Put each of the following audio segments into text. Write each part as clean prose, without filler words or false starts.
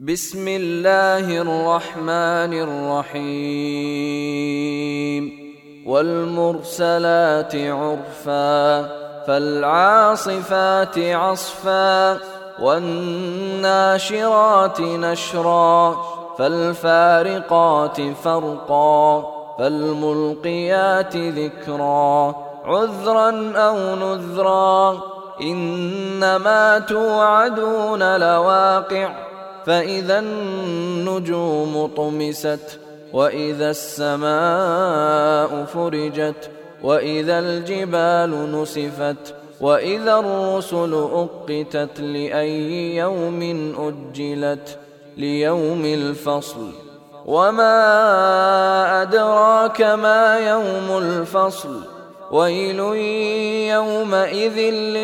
بسم الله الرحمن الرحيم والمرسلات عرفا فالعاصفات عصفا والناشرات نشرا فالفارقات فرقا فالملقيات ذكرا عذرا أو نذرا إنما توعدون لواقع فإذا النجوم طمست وإذا السماء فرجت وإذا الجبال نسفت وإذا الرسل أقتت لأي يوم أجلت ليوم الفصل وما أدراك ما يوم الفصل ويل يومئذ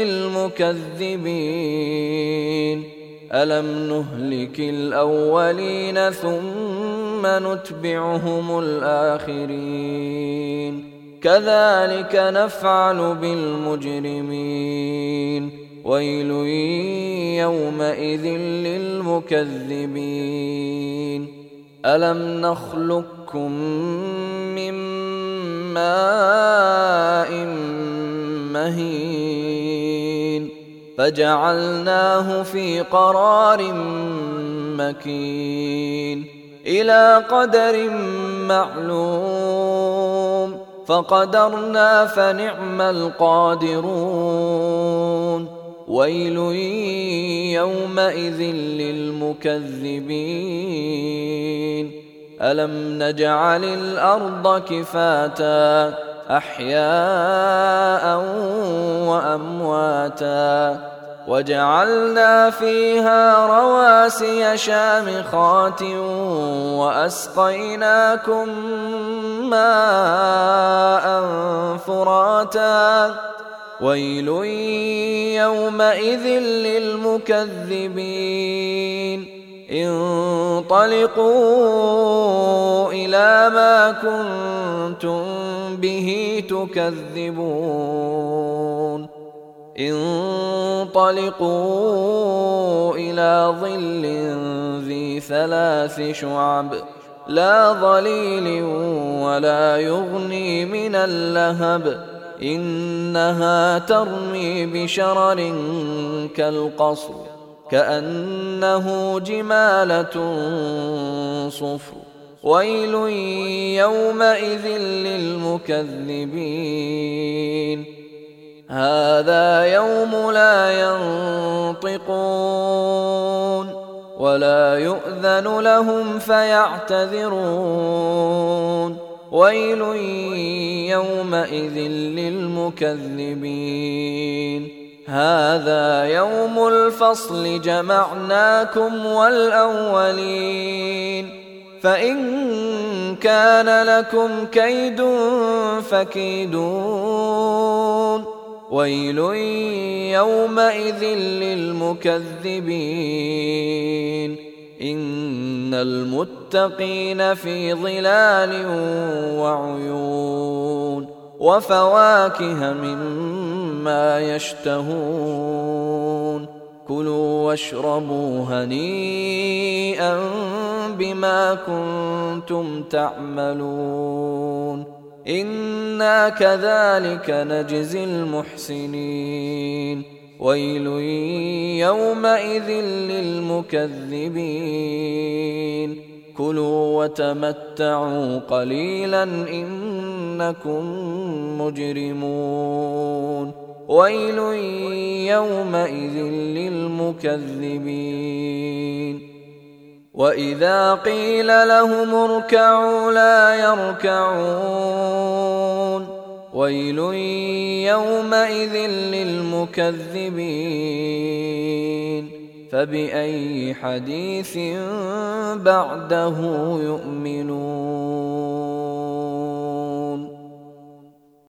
للمكذبين ألم نهلك الأولين ثم نتبعهم الآخرين كذلك نفعل بالمجرمين ويل يومئذ للمكذبين ألم نخلقكم من ماء مهين فجعلناه في قرار مكين إلى قدر معلوم فقدرنا فنعم القادرون ويل يومئذ للمكذبين ألم نجعل الأرض كفاتا أحياء وأمواتا وجعلنا فيها رواسي شامخات وأسقيناكم ماء فراتا ويل يومئذ للمكذبين انطلقوا إلى ما كنتم به تكذبون انطلقوا إلى ظل ذي 3 شعب لا ظليل ولا يغني من اللهب إنها ترمي بشرر كالقصر كأنه جمالة صفر ويل يومئذ للمكذبين هذا يوم لا ينطقون ولا يؤذن لهم فيعتذرون ويل يومئذ للمكذبين هذا يوم الفصل جمعناكم والأولين فإن كان لكم كيد فكيدون ويل يومئذ للمكذبين إن المتقين في ظلال وعيون وفواكه مما يشتهون كلوا واشربوا هنيئا بما كنتم تعملون إنا كذلك نجزي المحسنين ويل يومئذ للمكذبين كلوا وتمتعوا قليلا إنكم مجرمون ويل يومئذ للمكذبين وإذا قيل لهم اركعوا لا يركعون ويل يومئذ للمكذبين فبأي حديث بعده يؤمنون